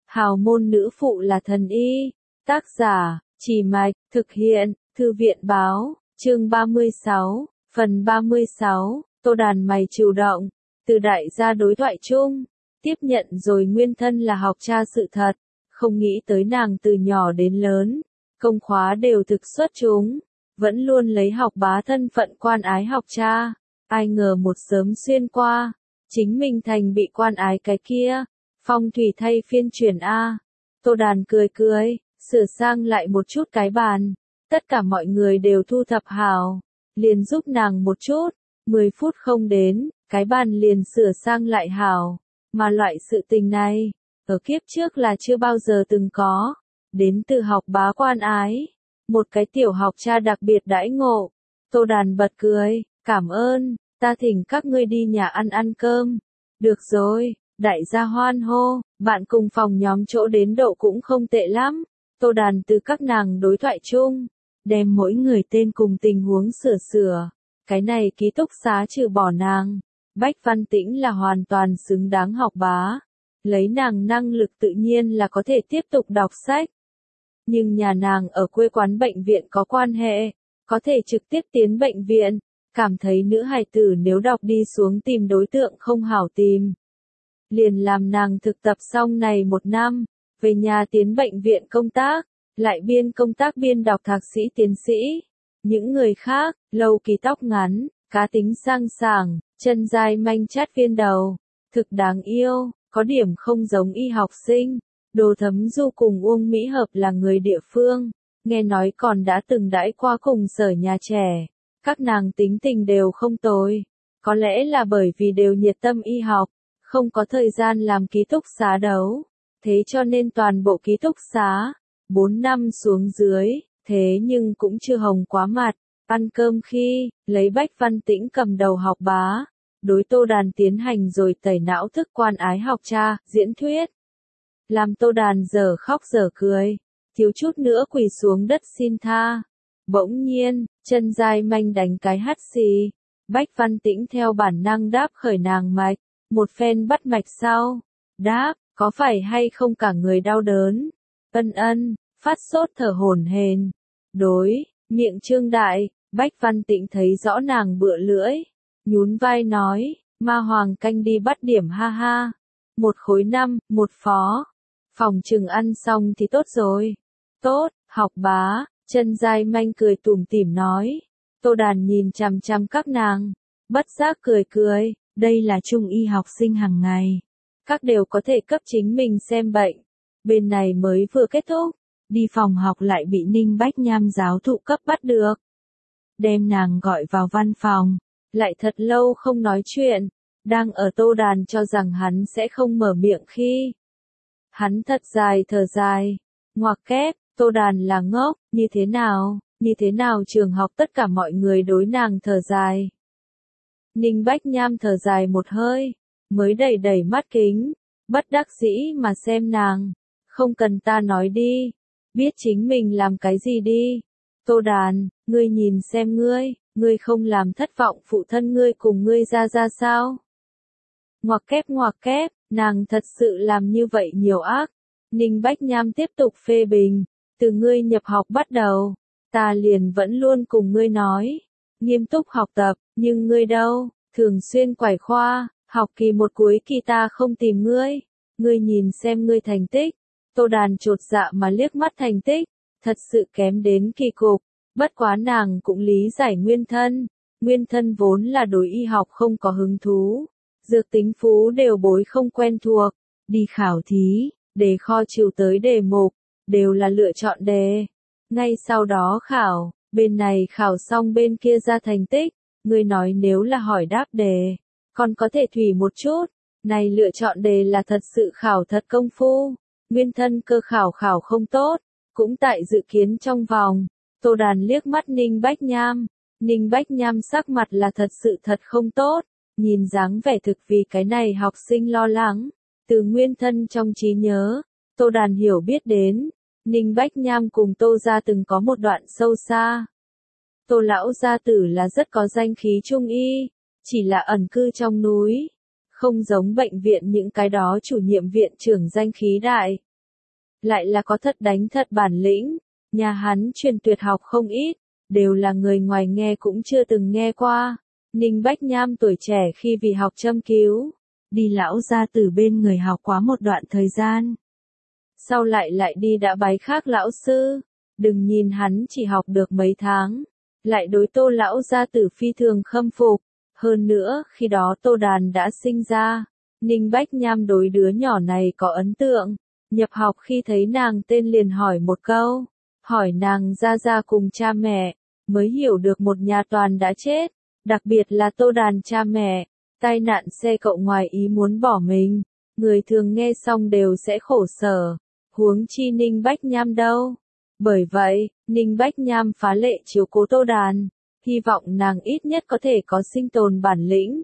Hào môn nữ phụ là thần y. Tác giả, Chỉ Mạch, thực hiện, Thư viện Báo, chương 36, phần 36, Tô Đàn mày chủ động, từ đại gia đối thoại chung, tiếp nhận rồi nguyên thân là học cha sự thật, không nghĩ tới nàng từ nhỏ đến lớn, công khóa đều thực xuất chúng, vẫn luôn lấy học bá thân phận quan ái học cha, ai ngờ một sớm xuyên qua, chính mình thành bị quan ái cái kia, phong thủy thay phiên chuyển a. Tô Đàn cười cười, sửa sang lại một chút cái bàn, tất cả mọi người đều thu thập hào, liền giúp nàng một chút, 10 phút không đến, cái bàn liền sửa sang lại hào, mà loại sự tình này, ở kiếp trước là chưa bao giờ từng có, đến từ học bá quan ái, một cái tiểu học cha đặc biệt đãi ngộ. Tô Đàn bật cười, cảm ơn, ta thỉnh các ngươi đi nhà ăn cơm. Được rồi, đại gia hoan hô, bạn cùng phòng nhóm chỗ đến độ cũng không tệ lắm. Tô Đàn từ các nàng đối thoại chung, đem mỗi người tên cùng tình huống sửa. Cái này ký túc xá trừ bỏ nàng, Bách Văn Tĩnh là hoàn toàn xứng đáng học bá. Lấy nàng năng lực tự nhiên là có thể tiếp tục đọc sách. Nhưng nhà nàng ở quê quán bệnh viện có quan hệ, có thể trực tiếp tiến bệnh viện, cảm thấy nữ hài tử nếu đọc đi xuống tìm đối tượng không hảo tìm. Liền làm nàng thực tập xong này 1 năm, về nhà tiến bệnh viện công tác, lại biên công tác biên đọc thạc sĩ tiến sĩ. Những người khác, lâu kỳ tóc ngắn, cá tính sang sảng, chân dài manh chát viên đầu, thực đáng yêu, có điểm không giống y học sinh. Đồ Thấm Du cùng Uông Mỹ Hợp là người địa phương, nghe nói còn đã từng đãi qua cùng sở nhà trẻ. Các nàng tính tình đều không tồi, có lẽ là bởi vì đều nhiệt tâm y học, không có thời gian làm ký túc xá đấu, thế cho nên toàn bộ ký túc xá, 4 năm xuống dưới, thế nhưng cũng chưa hồng quá mặt. Ăn cơm khi, lấy Bách Văn Tĩnh cầm đầu học bá, đối Tô Đàn tiến hành rồi tẩy não thức quan ái học cha, diễn thuyết. Làm Tô Đàn giờ khóc giờ cười, thiếu chút nữa quỳ xuống đất xin tha. Bỗng nhiên, chân dài manh đánh cái hắt xì, Bách Văn Tĩnh theo bản năng đáp khởi nàng mạch, một phen bắt mạch sau, đáp, có phải hay không cả người đau đớn, ân, phát sốt thở hổn hển, đối, miệng trương đại, Bách Văn Tĩnh thấy rõ nàng bựa lưỡi, nhún vai nói, ma hoàng canh đi bắt điểm ha ha, 1 khối 5, 1 phó, phòng trừng ăn xong thì tốt rồi, tốt, học bá. Chân dài manh cười tủm tỉm nói. Tô Đàn nhìn chằm chằm các nàng, bất giác cười, đây là trung y học sinh hàng ngày. Các đều có thể cấp chính mình xem bệnh. Bên này mới vừa kết thúc, đi phòng học lại bị Ninh Bách Nham giáo thụ cấp bắt được. Đem nàng gọi vào văn phòng, lại thật lâu không nói chuyện, đang ở Tô Đàn cho rằng hắn sẽ không mở miệng khi. Hắn thật dài thở dài, ngoặc kép. Tô Đàn là ngốc, như thế nào trường học tất cả mọi người đối nàng thở dài. Ninh Bách Nham thở dài một hơi, mới đẩy mắt kính, bất đắc dĩ mà xem nàng, không cần ta nói đi, biết chính mình làm cái gì đi. Tô Đàn, ngươi nhìn xem ngươi không làm thất vọng phụ thân ngươi cùng ngươi ra sao? Ngoặc kép, nàng thật sự làm như vậy nhiều ác. Ninh Bách Nham tiếp tục phê bình. Từ ngươi nhập học bắt đầu, ta liền vẫn luôn cùng ngươi nói, nghiêm túc học tập, nhưng ngươi đâu, thường xuyên quải khoa, học kỳ 1 cuối kỳ ta không tìm ngươi nhìn xem ngươi thành tích. Tô Đàn chột dạ mà liếc mắt thành tích, thật sự kém đến kỳ cục, bất quá nàng cũng lý giải nguyên thân vốn là đối y học không có hứng thú, dược tính phú đều bối không quen thuộc, đi khảo thí, đề kho chiều tới đề mục. Đều là lựa chọn đề. Ngay sau đó khảo, bên này khảo xong bên kia ra thành tích, ngươi nói nếu là hỏi đáp đề, còn có thể thủy một chút, này lựa chọn đề là thật sự khảo thật công phu, nguyên thân cơ khảo không tốt, cũng tại dự kiến trong vòng. Tô Đàn liếc mắt Ninh Bách Nham sắc mặt là thật sự thật không tốt, nhìn dáng vẻ thực vì cái này học sinh lo lắng, từ nguyên thân trong trí nhớ, Tô Đàn hiểu biết đến. Ninh Bách Nham cùng Tô gia từng có một đoạn sâu xa. Tô lão gia tử là rất có danh khí trung y, chỉ là ẩn cư trong núi, không giống bệnh viện những cái đó chủ nhiệm viện trưởng danh khí đại, lại là có thật đánh thật bản lĩnh. Nhà hắn truyền tuyệt học không ít, đều là người ngoài nghe cũng chưa từng nghe qua. Ninh Bách Nham tuổi trẻ khi vì học châm cứu, đi lão gia tử bên người học quá một đoạn thời gian. Sau lại đi đã bái khác lão sư, đừng nhìn hắn chỉ học được mấy tháng, lại đối Tô lão gia tử phi thường khâm phục. Hơn nữa, khi đó Tô Đàn đã sinh ra, Ninh Bách Nham đối đứa nhỏ này có ấn tượng. Nhập học khi thấy nàng tên liền hỏi một câu, hỏi nàng ra cùng cha mẹ, mới hiểu được một nhà toàn đã chết, đặc biệt là Tô Đàn cha mẹ, tai nạn xe cộ ngoài ý muốn bỏ mình, người thường nghe xong đều sẽ khổ sở, huống chi Ninh Bách Nham đâu. Bởi vậy, Ninh Bách Nham phá lệ chiếu cố Tô Đàn, hy vọng nàng ít nhất có thể có sinh tồn bản lĩnh.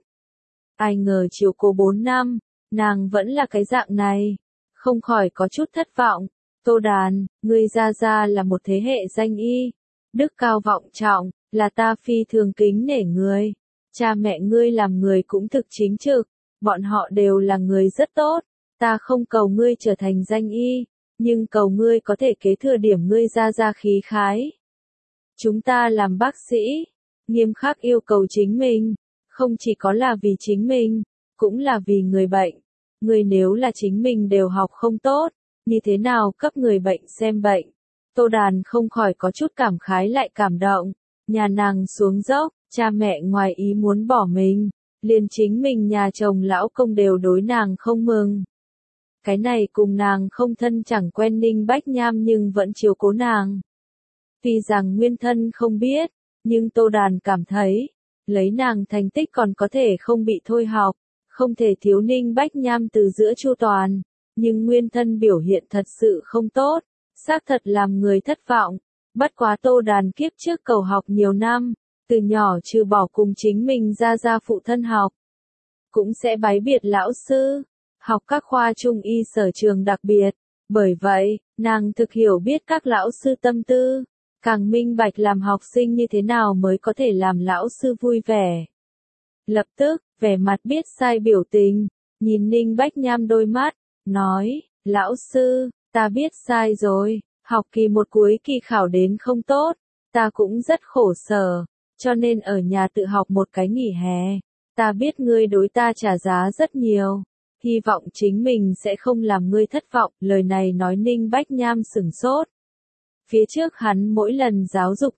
Ai ngờ chiếu cố 4 năm, nàng vẫn là cái dạng này, không khỏi có chút thất vọng. Tô Đàn, ngươi ra là một thế hệ danh y, đức cao vọng trọng, là ta phi thường kính nể ngươi. Cha mẹ ngươi làm người cũng thực chính trực, bọn họ đều là người rất tốt, ta không cầu ngươi trở thành danh y, nhưng cầu ngươi có thể kế thừa điểm ngươi ra khí khái. Chúng ta làm bác sĩ, nghiêm khắc yêu cầu chính mình, không chỉ có là vì chính mình, cũng là vì người bệnh. Ngươi nếu là chính mình đều học không tốt, như thế nào cấp người bệnh xem bệnh? Tô Đàn không khỏi có chút cảm khái lại cảm động. Nhà nàng xuống dốc, cha mẹ ngoài ý muốn bỏ mình, liền chính mình nhà chồng lão công đều đối nàng không mừng. Cái này cùng nàng không thân chẳng quen Ninh Bách Nham nhưng vẫn chiếu cố nàng. Tuy rằng nguyên thân không biết, nhưng Tô Đàn cảm thấy, lấy nàng thành tích còn có thể không bị thôi học, không thể thiếu Ninh Bách Nham từ giữa chu toàn, nhưng nguyên thân biểu hiện thật sự không tốt, xác thật làm người thất vọng. Bất quá Tô Đàn kiếp trước cầu học nhiều năm, từ nhỏ trừ bỏ cùng chính mình ra phụ thân học, cũng sẽ bái biệt lão sư, học các khoa trung y sở trường đặc biệt. Bởi vậy, nàng thực hiểu biết các lão sư tâm tư, càng minh bạch làm học sinh như thế nào mới có thể làm lão sư vui vẻ. Lập tức, vẻ mặt biết sai biểu tình, nhìn Ninh Bách Nham đôi mắt, nói, lão sư, ta biết sai rồi, học kỳ 1 cuối kỳ khảo đến không tốt, ta cũng rất khổ sở, cho nên ở nhà tự học một cái nghỉ hè. Ta biết ngươi đối ta trả giá rất nhiều, hy vọng chính mình sẽ không làm ngươi thất vọng. Lời này nói Ninh Bách Nham sửng sốt. Phía trước hắn mỗi lần giáo dục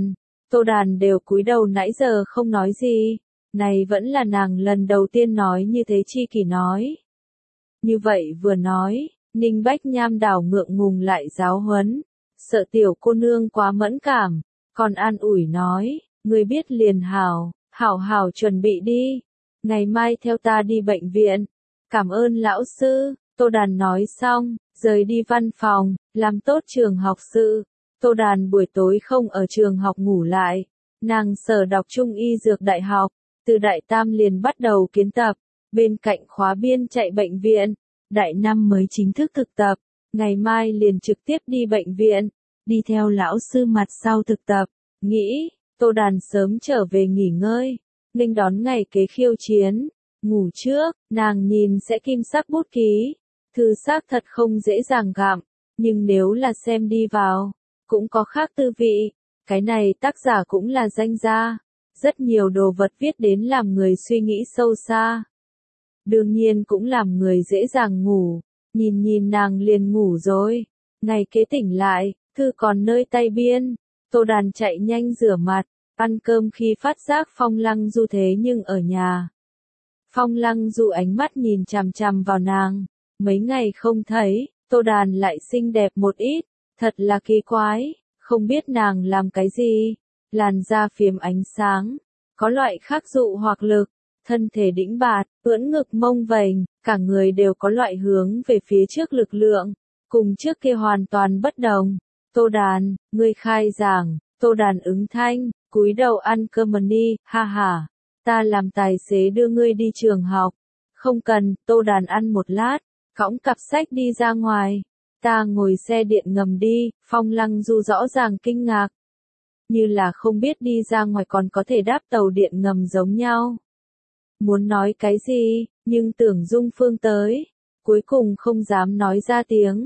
Tô Đàn đều cúi đầu nãy giờ không nói gì, này vẫn là nàng lần đầu tiên nói như thế chi kỷ nói. Như vậy vừa nói, Ninh Bách Nham đảo ngượng ngùng lại giáo huấn, sợ tiểu cô nương quá mẫn cảm, còn an ủi nói, ngươi biết liền hảo hảo chuẩn bị đi, ngày mai theo ta đi bệnh viện. Cảm ơn lão sư. Tô Đàn nói xong, rời đi văn phòng, làm tốt trường học sự. Tô Đàn buổi tối không ở trường học ngủ lại, nàng sở đọc trung y dược đại học, từ đại tam liền bắt đầu kiến tập, bên cạnh khóa biên chạy bệnh viện, đại năm mới chính thức thực tập, ngày mai liền trực tiếp đi bệnh viện, đi theo lão sư mặt sau thực tập, nghĩ, Tô Đàn sớm trở về nghỉ ngơi, nghênh đón ngày kế khiêu chiến. Ngủ trước, nàng nhìn sẽ kim sắc bút ký, thư xác thật không dễ dàng gặm, nhưng nếu là xem đi vào, cũng có khác tư vị. Cái này tác giả cũng là danh gia, rất nhiều đồ vật viết đến làm người suy nghĩ sâu xa. Đương nhiên cũng làm người dễ dàng ngủ, nhìn nàng liền ngủ rồi. Ngày kế tỉnh lại, thư còn nơi tay biên, Tô Đàn chạy nhanh rửa mặt, ăn cơm khi phát giác Phong Lăng Du thế nhưng ở nhà. Phong Lăng Du ánh mắt nhìn chằm chằm vào nàng, mấy ngày không thấy, Tô Đàn lại xinh đẹp một ít, thật là kỳ quái, không biết nàng làm cái gì, làn da phiếm ánh sáng, có loại khắc dụ hoặc lực, thân thể đĩnh bạt, ưỡn ngực mông vành, cả người đều có loại hướng về phía trước lực lượng, cùng trước kia hoàn toàn bất đồng. Tô Đàn, ngươi khai giảng. Tô Đàn ứng thanh, cúi đầu ăn cơm ni, ha ha. Ta làm tài xế đưa ngươi đi trường học. Không cần. Tô Đàn ăn một lát, cõng cặp sách đi ra ngoài. Ta ngồi xe điện ngầm đi. Phong Lăng Du rõ ràng kinh ngạc, như là không biết đi ra ngoài còn có thể đáp tàu điện ngầm giống nhau. Muốn nói cái gì, nhưng tưởng Dung Phương tới, cuối cùng không dám nói ra tiếng,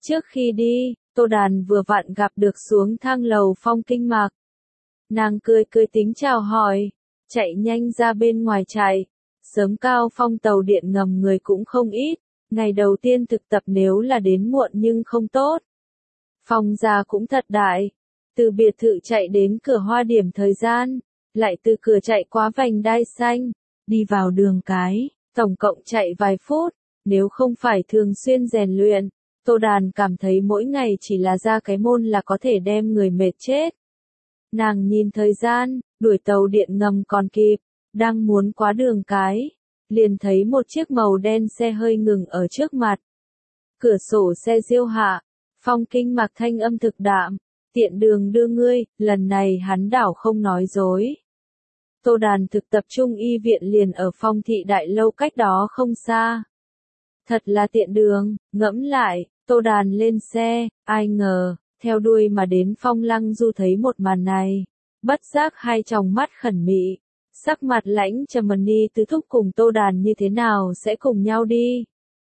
Trước khi đi, Tô Đàn vừa vặn gặp được xuống thang lầu Phong Kinh Mạc. Nàng cười cười tính chào hỏi, chạy nhanh ra bên ngoài chạy. Sớm Cao Phong tàu điện ngầm người cũng không ít, ngày đầu tiên thực tập nếu là đến muộn nhưng không tốt. Phong gia cũng thật đại, từ biệt thự chạy đến cửa Hoa Điểm thời gian, lại từ cửa chạy qua vành đai xanh, đi vào đường cái, tổng cộng chạy vài phút, nếu không phải thường xuyên rèn luyện, Tô Đàn cảm thấy mỗi ngày chỉ là ra cái môn là có thể đem người mệt chết. Nàng nhìn thời gian, đuổi tàu điện ngầm còn kịp, đang muốn qua đường cái, liền thấy một chiếc màu đen xe hơi ngừng ở trước mặt. Cửa sổ xe diêu hạ, Phong Kinh Mạc thanh âm thực đạm, tiện đường đưa ngươi, lần này hắn đảo không nói dối. Tô Đàn thực tập trung y viện liền ở Phong thị đại lâu cách đó không xa. Thật là tiện đường, ngẫm lại, Tô Đàn lên xe, ai ngờ, theo đuôi mà đến Phong Lăng Du thấy một màn này, bất giác hai tròng mắt khẩn mị, sắc mặt lãnh trầm ni tứ thúc cùng Tô Đàn như thế nào sẽ cùng nhau đi.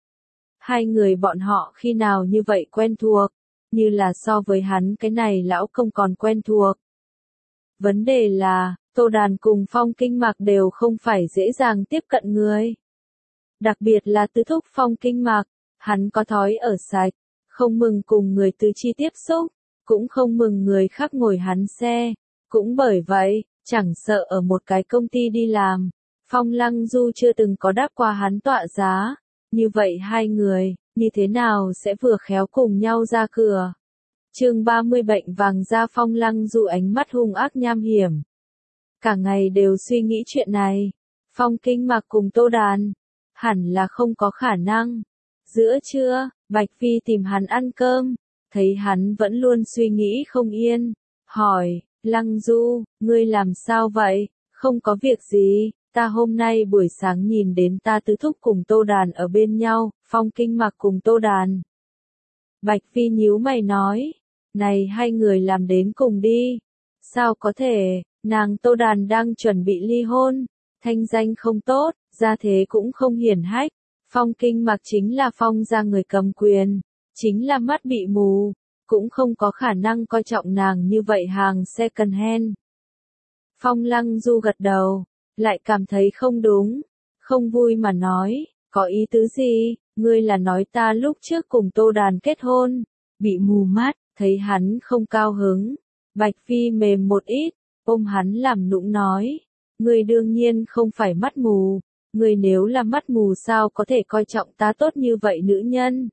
Hai người bọn họ khi nào như vậy quen thuộc, như là so với hắn cái này lão công còn quen thuộc. Vấn đề là, Tô Đàn cùng Phong Kinh Mạc đều không phải dễ dàng tiếp cận người. Đặc biệt là tứ thúc Phong Kinh Mạc, hắn có thói ở sạch, không mừng cùng người tứ chi tiếp xúc, cũng không mừng người khác ngồi hắn xe, cũng bởi vậy, chẳng sợ ở một cái công ty đi làm, Phong Lăng Du chưa từng có đáp qua hắn tọa giá, như vậy hai người, như thế nào sẽ vừa khéo cùng nhau ra cửa. Chương 30 bệnh vàng da. Phong Lăng Du ánh mắt hung ác nham hiểm. Cả ngày đều suy nghĩ chuyện này. Phong Kinh Mạc cùng Tô Đàn, hẳn là không có khả năng. Giữa trưa, Bạch Phi tìm hắn ăn cơm, thấy hắn vẫn luôn suy nghĩ không yên, hỏi, Lăng Du, ngươi làm sao vậy? Không có việc gì, ta hôm nay buổi sáng nhìn đến ta tứ thúc cùng Tô Đàn ở bên nhau, Phong Kinh Mạc cùng Tô Đàn. Bạch Phi nhíu mày nói, này hai người làm đến cùng đi. Sao có thể, nàng Tô Đàn đang chuẩn bị ly hôn, thanh danh không tốt, gia thế cũng không hiển hách. Phong Kinh Mạc chính là Phong gia người cầm quyền, chính là mắt bị mù, cũng không có khả năng coi trọng nàng như vậy hàng second hand. Phong Lăng Du gật đầu, lại cảm thấy không đúng, không vui mà nói, có ý tứ gì, ngươi là nói ta lúc trước cùng Tô Đàn kết hôn, bị mù mắt, thấy hắn không cao hứng. Bạch Phi mềm một ít, ôm hắn làm nũng nói, ngươi đương nhiên không phải mắt mù, ngươi nếu là mắt mù sao có thể coi trọng ta tốt như vậy nữ nhân.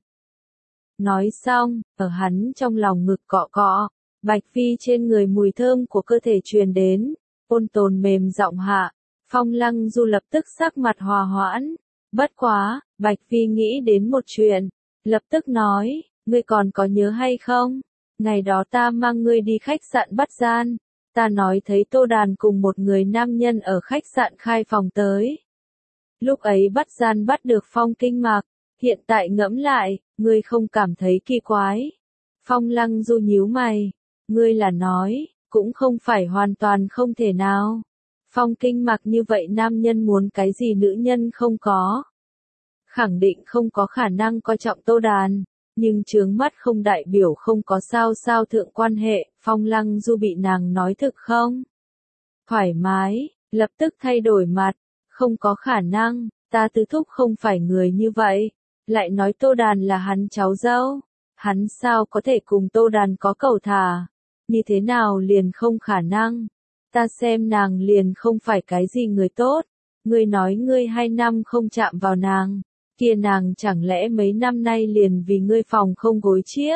Nói xong, ở hắn trong lòng ngực cọ cọ, Bạch Phi trên người mùi thơm của cơ thể truyền đến, ôn tồn mềm giọng hạ, Phong Lăng Du lập tức sắc mặt hòa hoãn. Bất quá, Bạch Phi nghĩ đến một chuyện, lập tức nói, ngươi còn có nhớ hay không? Ngày đó ta mang ngươi đi khách sạn Bắt Gian, ta nói thấy Tô Đàn cùng một người nam nhân ở khách sạn khai phòng tới. Lúc ấy Bắt Gian bắt được Phong Kinh Mạc, hiện tại ngẫm lại, ngươi không cảm thấy kỳ quái. Phong Lăng Du nhíu mày, ngươi là nói, cũng không phải hoàn toàn không thể nào. Phong Kinh Mạc như vậy nam nhân muốn cái gì nữ nhân không có. Khẳng định không có khả năng coi trọng Tô Đàn, nhưng chướng mắt không đại biểu không có sao thượng quan hệ. Phong Lăng Du bị nàng nói thực không? Thoải mái, lập tức thay đổi mặt, không có khả năng, ta tứ thúc không phải người như vậy, lại nói Tô Đàn là hắn cháu dâu, hắn sao có thể cùng Tô Đàn có cầu thả, như thế nào liền không khả năng, ta xem nàng liền không phải cái gì người tốt, ngươi nói ngươi 2 năm không chạm vào nàng, kia nàng chẳng lẽ mấy năm nay liền vì ngươi phòng không gối chiếc?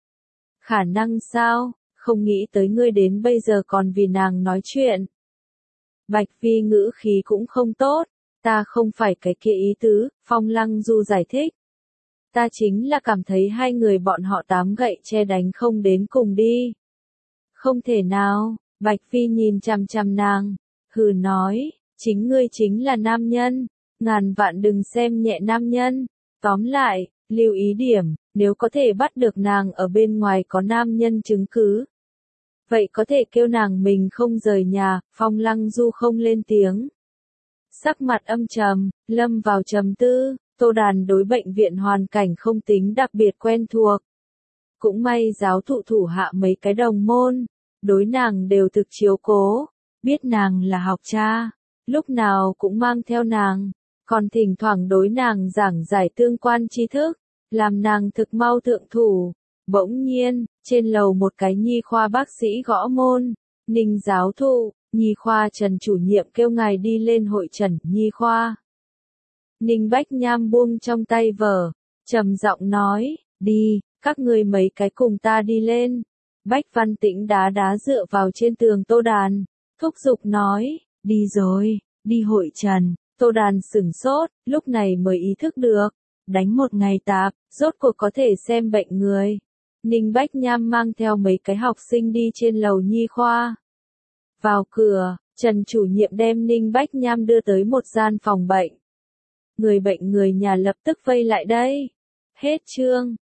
Khả năng sao, không nghĩ tới ngươi đến bây giờ còn vì nàng nói chuyện. Bạch Phi ngữ khí cũng không tốt, ta không phải cái kia ý tứ, Phong Lăng Du giải thích. Ta chính là cảm thấy hai người bọn họ tám gậy che đánh không đến cùng đi. Không thể nào, Bạch Phi nhìn chằm chằm nàng, hừ nói, chính ngươi chính là nam nhân, ngàn vạn đừng xem nhẹ nam nhân. Tóm lại, lưu ý điểm, nếu có thể bắt được nàng ở bên ngoài có nam nhân chứng cứ. Vậy có thể kêu nàng mình không rời nhà. Phong Lăng Du không lên tiếng. Sắc mặt âm trầm, lâm vào trầm tư. Tô Đàn đối bệnh viện hoàn cảnh không tính đặc biệt quen thuộc, Cũng may giáo thụ thủ hạ mấy cái đồng môn, đối nàng đều thực chiếu cố, biết nàng là học cha, lúc nào cũng mang theo nàng, còn thỉnh thoảng đối nàng giảng giải tương quan tri thức, làm nàng thực mau thượng thủ. Bỗng nhiên, trên lầu một cái nhi khoa bác sĩ gõ môn, Ninh giáo thụ, nhi khoa Trần chủ nhiệm kêu ngài đi lên hội trần nhi khoa. Ninh Bách Nham buông trong tay vở, trầm giọng nói, đi, các người mấy cái cùng ta đi lên. Bách Văn Tĩnh đá đá dựa vào trên tường Tô Đàn, thúc giục nói, đi rồi, đi hội trần. Tô Đàn sửng sốt, lúc này mới ý thức được, đánh một ngày tạp, rốt cuộc có thể xem bệnh người. Ninh Bách Nham mang theo mấy cái học sinh đi trên lầu nhi khoa. Vào cửa, Trần chủ nhiệm đem Ninh Bách Nham đưa tới một gian phòng bệnh. Người bệnh người nhà lập tức vây lại đây. Hết chương.